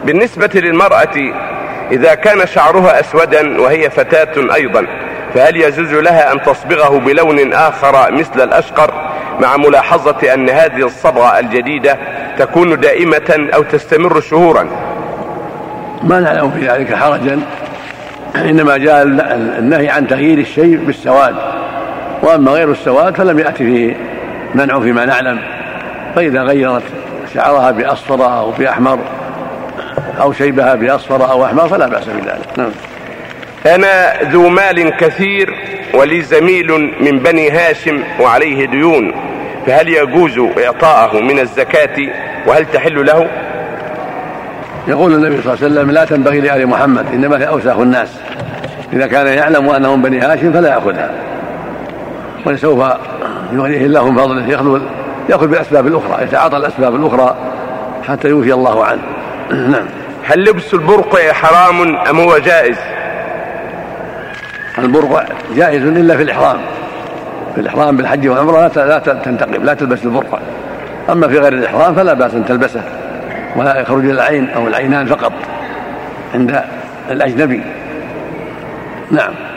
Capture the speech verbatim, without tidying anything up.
بالنسبة للمرأة إذا كان شعرها أسودا وهي فتاة أيضا، فهل يجوز لها أن تصبغه بلون آخر مثل الأشقر، مع ملاحظة أن هذه الصبغة الجديدة تكون دائمة أو تستمر شهورا؟ ما نعلم في ذلك حرجا، إنما جاء النهي عن تغيير الشيء بالسواد، وأما غير السواد فلم يأتي فيه منع فيما نعلم. فإذا غيرت شعرها بأصفر أو بأحمر أو شيبها بأصفر أو أحمر فلا بأس بذلك. نعم. أنا ذو مال كثير ولي زميل من بني هاشم وعليه ديون، فهل يجوز إعطاءه من الزكاة وهل تحل له؟ يقول النبي صلى الله عليه وسلم لا تنبغي لآل محمد، إنما هي أوساخ الناس، إذا كان يعلم أنهم بني هاشم فلا يأخذها، ولسوف يغنيه الله من فضله يأخذ بالأسباب الأخرى، يتعاطى الأسباب الأخرى حتى يوفي الله عنه. نعم. هل لبس البرقع حرام أم هو جائز؟ البرقع جائز إلا في الإحرام، في الإحرام بالحج والعمرة لا تنتقب، لا تلبس البرقع. أما في غير الإحرام فلا بأس أن تلبسه، ولا يخرج العين أو العينان فقط عند الأجنبي. نعم.